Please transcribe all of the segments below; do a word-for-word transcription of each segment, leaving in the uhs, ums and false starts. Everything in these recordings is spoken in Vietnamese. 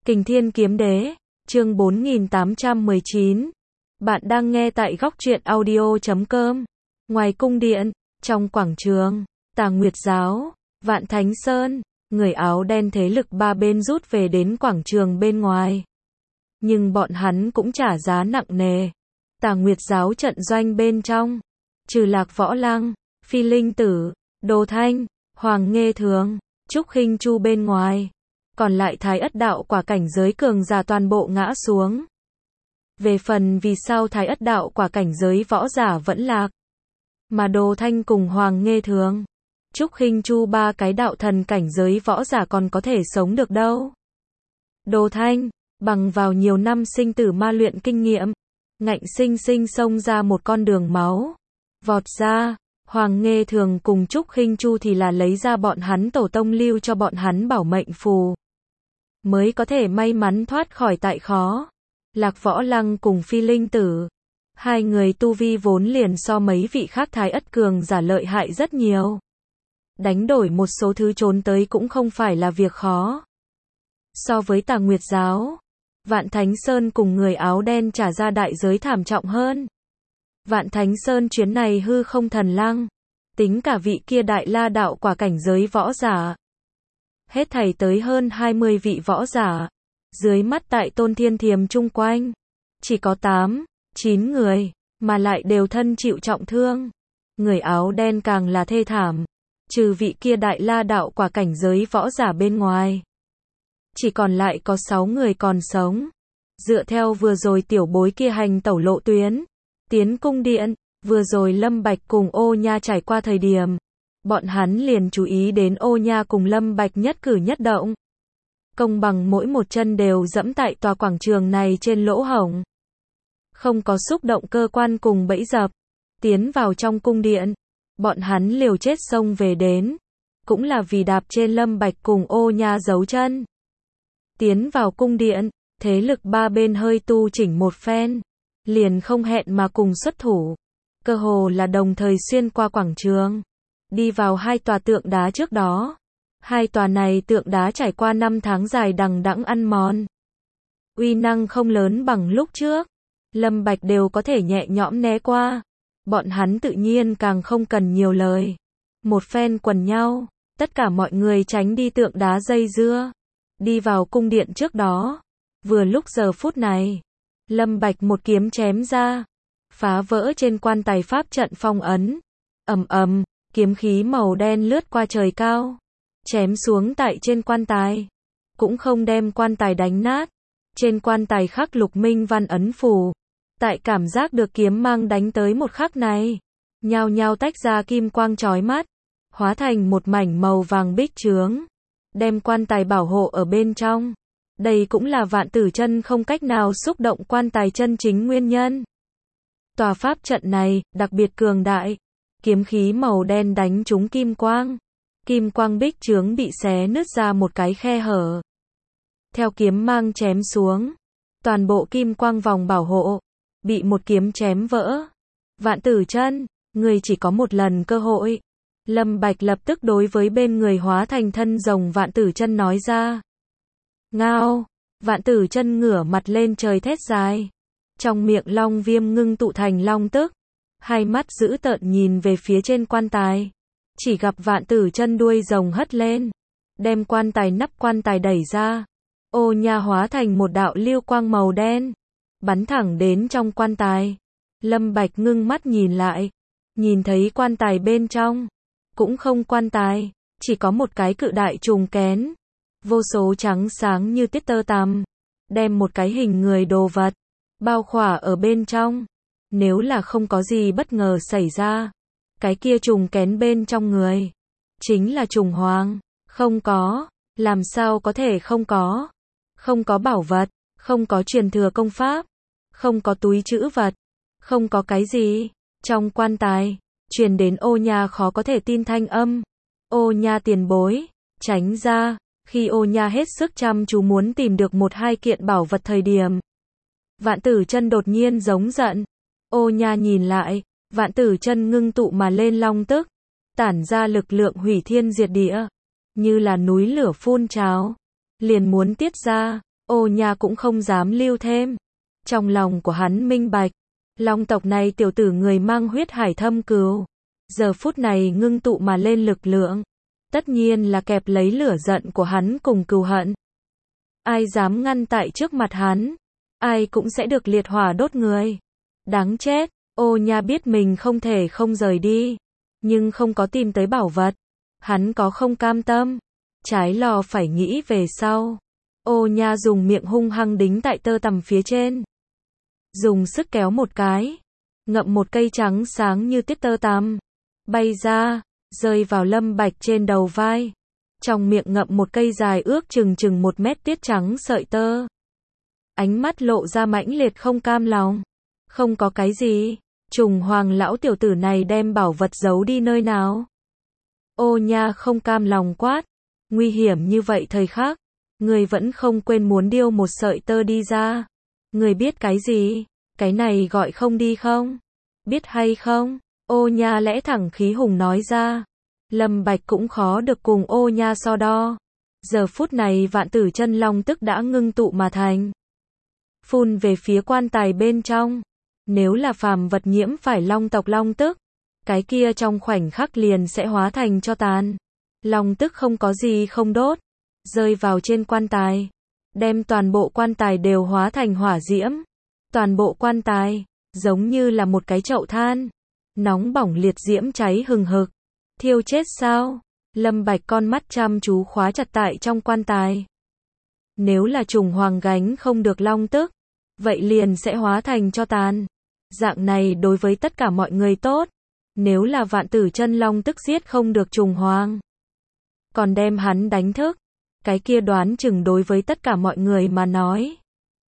Kình Thiên Kiếm Đế, chương bốn nghìn tám trăm mười chín. Bạn đang nghe tại góc truyện audio chấm com. Ngoài cung điện, trong quảng trường, Tà Nguyệt Giáo, Vạn Thánh Sơn, người áo đen thế lực ba bên rút về đến quảng trường bên ngoài. Nhưng bọn hắn cũng trả giá nặng nề. Tà Nguyệt Giáo trận doanh bên trong, trừ Lạc Võ Lăng, Phi Linh Tử, Đồ Thanh, Hoàng Nghê Thường, Trúc Khinh Chu bên ngoài, còn lại Thái Ất đạo quả cảnh giới cường giả toàn bộ ngã xuống. Về phần vì sao Thái Ất đạo quả cảnh giới võ giả vẫn lạc, mà Đồ Thanh cùng Hoàng Nghê Thường, Trúc Khinh Chu ba cái đạo thần cảnh giới võ giả còn có thể sống được đâu. Đồ Thanh, bằng vào nhiều năm sinh tử ma luyện kinh nghiệm, ngạnh sinh sinh xông ra một con đường máu, vọt ra. Hoàng Nghê Thường cùng Trúc Khinh Chu thì là lấy ra bọn hắn tổ tông lưu cho bọn hắn bảo mệnh phù, mới có thể may mắn thoát khỏi tại khó. Lạc Võ Lăng cùng Phi Linh Tử, hai người tu vi vốn liền so mấy vị khác Thái Ất cường giả lợi hại rất nhiều. Đánh đổi một số thứ trốn tới cũng không phải là việc khó. So với Tà Nguyệt Giáo, Vạn Thánh Sơn cùng người áo đen trả ra đại giới thảm trọng hơn. Vạn Thánh Sơn chuyến này hư không thần lăng, tính cả vị kia đại la đạo quả cảnh giới võ giả, hết thảy tới hơn hai mươi vị võ giả. Dưới mắt tại Tôn Thiên Thiềm chung quanh, chỉ có tám, chín người, mà lại đều thân chịu trọng thương. Người áo đen càng là thê thảm, trừ vị kia đại la đạo quả cảnh giới võ giả bên ngoài, chỉ còn lại có sáu người còn sống. Dựa theo vừa rồi tiểu bối kia hành tẩu lộ tuyến, tiến cung điện, vừa rồi Lâm Bạch cùng Ô Nha trải qua thời điểm, bọn hắn liền chú ý đến Ô Nha cùng Lâm Bạch nhất cử nhất động. Công bằng mỗi một chân đều dẫm tại tòa quảng trường này trên lỗ hổng. Không có xúc động cơ quan cùng bẫy dập. Tiến vào trong cung điện, bọn hắn liều chết xông về đến, cũng là vì đạp trên Lâm Bạch cùng Ô Nha dấu chân. Tiến vào cung điện, thế lực ba bên hơi tu chỉnh một phen, liền không hẹn mà cùng xuất thủ. Cơ hồ là đồng thời xuyên qua quảng trường, đi vào hai tòa tượng đá trước đó. Hai tòa này tượng đá trải qua năm tháng dài đằng đẵng ăn mòn, uy năng không lớn bằng lúc trước. Lâm Bạch đều có thể nhẹ nhõm né qua. Bọn hắn tự nhiên càng không cần nhiều lời. Một phen quần nhau, tất cả mọi người tránh đi tượng đá dây dưa, đi vào cung điện trước đó. Vừa lúc giờ phút này, Lâm Bạch một kiếm chém ra, phá vỡ trên quan tài pháp trận phong ấn. Ầm ầm, kiếm khí màu đen lướt qua trời cao, chém xuống tại trên quan tài, cũng không đem quan tài đánh nát. Trên quan tài khắc lục minh văn ấn phù, tại cảm giác được kiếm mang đánh tới một khắc này, nhao nhao tách ra kim quang chói mắt, hóa thành một mảnh màu vàng bích chướng, đem quan tài bảo hộ ở bên trong. Đây cũng là Vạn Tử Chân không cách nào xúc động quan tài chân chính nguyên nhân. Tòa pháp trận này đặc biệt cường đại, kiếm khí màu đen đánh trúng kim quang, kim quang bích chướng bị xé nứt ra một cái khe hở. Theo kiếm mang chém xuống, toàn bộ kim quang vòng bảo hộ bị một kiếm chém vỡ. Vạn Tử Chân, người chỉ có một lần cơ hội. Lâm Bạch lập tức đối với bên người hóa thành thân rồng Vạn Tử Chân nói ra. Ngao, Vạn Tử Chân ngửa mặt lên trời thét dài, trong miệng long viêm ngưng tụ thành long tức, hai mắt dữ tợn nhìn về phía trên quan tài. Chỉ gặp Vạn Tử Chân đuôi rồng hất lên, đem quan tài nắp quan tài đẩy ra. Ô Nha hóa thành một đạo lưu quang màu đen, bắn thẳng đến trong quan tài. Lâm Bạch ngưng mắt nhìn lại, nhìn thấy quan tài bên trong, cũng không quan tài, chỉ có một cái cự đại trùng kén, vô số trắng sáng như tiết tơ tằm, đem một cái hình người đồ vật bao khỏa ở bên trong. Nếu là không có gì bất ngờ xảy ra, cái kia trùng kén bên trong người chính là trùng hoàng. Không có, làm sao có thể không có? Không có bảo vật, không có truyền thừa công pháp, không có túi trữ vật, không có cái gì. Trong quan tài truyền đến Ô Nha khó có thể tin thanh âm. Ô Nha tiền bối, tránh ra. Khi Ô Nha hết sức chăm chú muốn tìm được một hai kiện bảo vật thời điểm, Vạn Tử Chân đột nhiên giống giận. Ô Nha nhìn lại, Vạn Tử Chân ngưng tụ mà lên long tức, tản ra lực lượng hủy thiên diệt địa, như là núi lửa phun trào, liền muốn tiết ra. Ô Nha cũng không dám lưu thêm. Trong lòng của hắn minh bạch, Long tộc này tiểu tử người mang huyết hải thâm cừu, giờ phút này ngưng tụ mà lên lực lượng, tất nhiên là kẹp lấy lửa giận của hắn cùng cừu hận. Ai dám ngăn tại trước mặt hắn, ai cũng sẽ được liệt hỏa đốt người. Đáng chết, Ô Nha biết mình không thể không rời đi, nhưng không có tìm tới bảo vật. Hắn có không cam tâm, trái lo phải nghĩ về sau. Ô Nha dùng miệng hung hăng đính tại tơ tằm phía trên. Dùng sức kéo một cái, ngậm một cây trắng sáng như tiết tơ tằm, bay ra, rơi vào Lâm Bạch trên đầu vai. Trong miệng ngậm một cây dài ước chừng chừng một mét tiết trắng sợi tơ. Ánh mắt lộ ra mãnh liệt không cam lòng. Không có cái gì, Trùng Hoàng lão tiểu tử này đem bảo vật giấu đi nơi nào? Ô Nha không cam lòng quát, nguy hiểm như vậy thời khắc, người vẫn không quên muốn điêu một sợi tơ đi ra. Người biết cái gì? Cái này gọi không đi không? Biết hay không? Ô Nha lẽ thẳng khí hùng nói ra. Lâm Bạch cũng khó được cùng Ô Nha so đo. Giờ phút này vạn tử chân long tức đã ngưng tụ mà thành. Phun về phía quan tài bên trong. Nếu là phàm vật nhiễm phải long tộc long tức, cái kia trong khoảnh khắc liền sẽ hóa thành tro tàn. Long tức không có gì không đốt, rơi vào trên quan tài, đem toàn bộ quan tài đều hóa thành hỏa diễm. Toàn bộ quan tài, giống như là một cái chậu than, nóng bỏng liệt diễm cháy hừng hực. Thiêu chết sao? Lâm Bạch con mắt chăm chú khóa chặt tại trong quan tài. Nếu là Trùng Hoàng gánh không được long tức, vậy liền sẽ hóa thành tro tàn. Dạng này đối với tất cả mọi người tốt. Nếu là vạn tử chân long tức giết không được Trùng Hoàng, còn đem hắn đánh thức, cái kia đoán chừng đối với tất cả mọi người mà nói,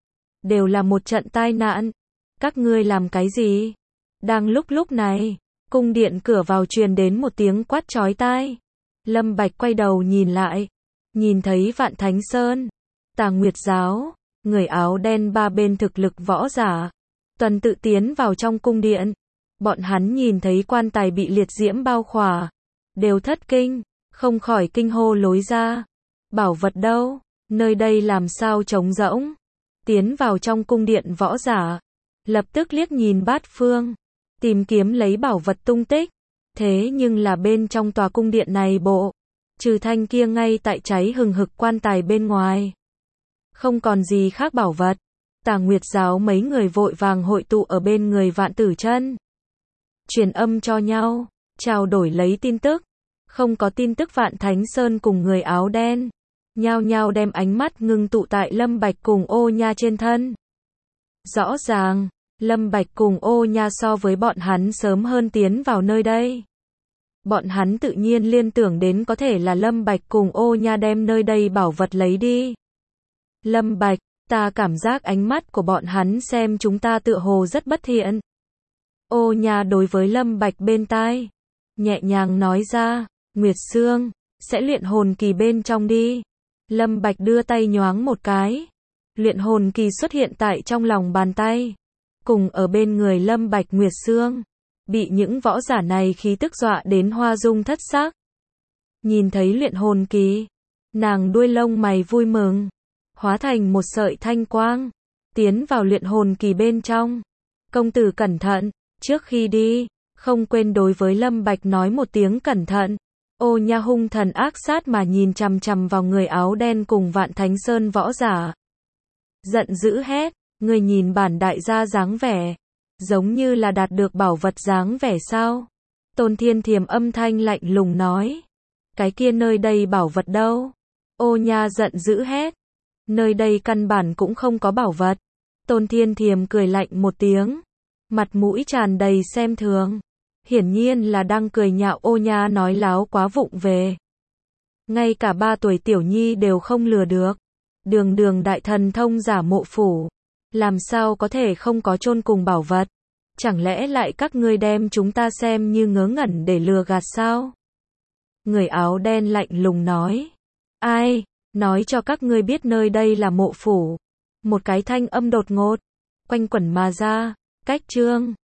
đều là một trận tai nạn. Các ngươi làm cái gì? Đang lúc lúc này, cung điện cửa vào truyền đến một tiếng quát chói tai. Lâm Bạch quay đầu nhìn lại, nhìn thấy Vạn Thánh Sơn, Tà Nguyệt Giáo, người áo đen ba bên thực lực võ giả, tuần tự tiến vào trong cung điện. Bọn hắn nhìn thấy quan tài bị liệt diễm bao khỏa, đều thất kinh, không khỏi kinh hô lối ra. Bảo vật đâu? Nơi đây làm sao trống rỗng? Tiến vào trong cung điện võ giả, lập tức liếc nhìn bát phương, tìm kiếm lấy bảo vật tung tích. Thế nhưng là bên trong tòa cung điện này bộ, trừ thanh kia ngay tại cháy hừng hực quan tài bên ngoài, không còn gì khác bảo vật. Tà Nguyệt Giáo mấy người vội vàng hội tụ ở bên người Vạn Tử Chân, truyền âm cho nhau, trao đổi lấy tin tức. Không có tin tức Vạn Thánh Sơn cùng người áo đen, nhao nhao đem ánh mắt ngưng tụ tại Lâm Bạch cùng Ô Nha trên thân. Rõ ràng, Lâm Bạch cùng Ô Nha so với bọn hắn sớm hơn tiến vào nơi đây. Bọn hắn tự nhiên liên tưởng đến có thể là Lâm Bạch cùng Ô Nha đem nơi đây bảo vật lấy đi. Lâm Bạch, ta cảm giác ánh mắt của bọn hắn xem chúng ta tựa hồ rất bất thiện. Ô Nha đối với Lâm Bạch bên tai, nhẹ nhàng nói ra, Nguyệt Sương, sẽ luyện hồn kỳ bên trong đi. Lâm Bạch đưa tay nhoáng một cái, luyện hồn kỳ xuất hiện tại trong lòng bàn tay, cùng ở bên người Lâm Bạch. Nguyệt Sương bị những võ giả này khí tức dọa đến hoa dung thất sắc. Nhìn thấy luyện hồn kỳ, nàng đuôi lông mày vui mừng, hóa thành một sợi thanh quang, tiến vào luyện hồn kỳ bên trong. Công tử cẩn thận, trước khi đi, không quên đối với Lâm Bạch nói một tiếng cẩn thận. Ô Nha hung thần ác sát mà nhìn chằm chằm vào người áo đen cùng Vạn Thánh Sơn võ giả. Giận dữ hét, người nhìn bản đại gia dáng vẻ, giống như là đạt được bảo vật dáng vẻ sao? Tôn Thiên Thiềm âm thanh lạnh lùng nói, cái kia nơi đây bảo vật đâu? Ô Nha giận dữ hét, nơi đây căn bản cũng không có bảo vật. Tôn Thiên Thiềm cười lạnh một tiếng, mặt mũi tràn đầy xem thường. Hiển nhiên là đang cười nhạo Ô Nha nói láo quá vụng về. Ngay cả ba tuổi tiểu nhi đều không lừa được. Đường đường đại thần thông giả Mộ Phủ, làm sao có thể không có chôn cùng bảo vật? Chẳng lẽ lại các ngươi đem chúng ta xem như ngớ ngẩn để lừa gạt sao? Người áo đen lạnh lùng nói. Ai, nói cho các ngươi biết nơi đây là Mộ Phủ. Một cái thanh âm đột ngột quanh quẩn mà ra, cách chương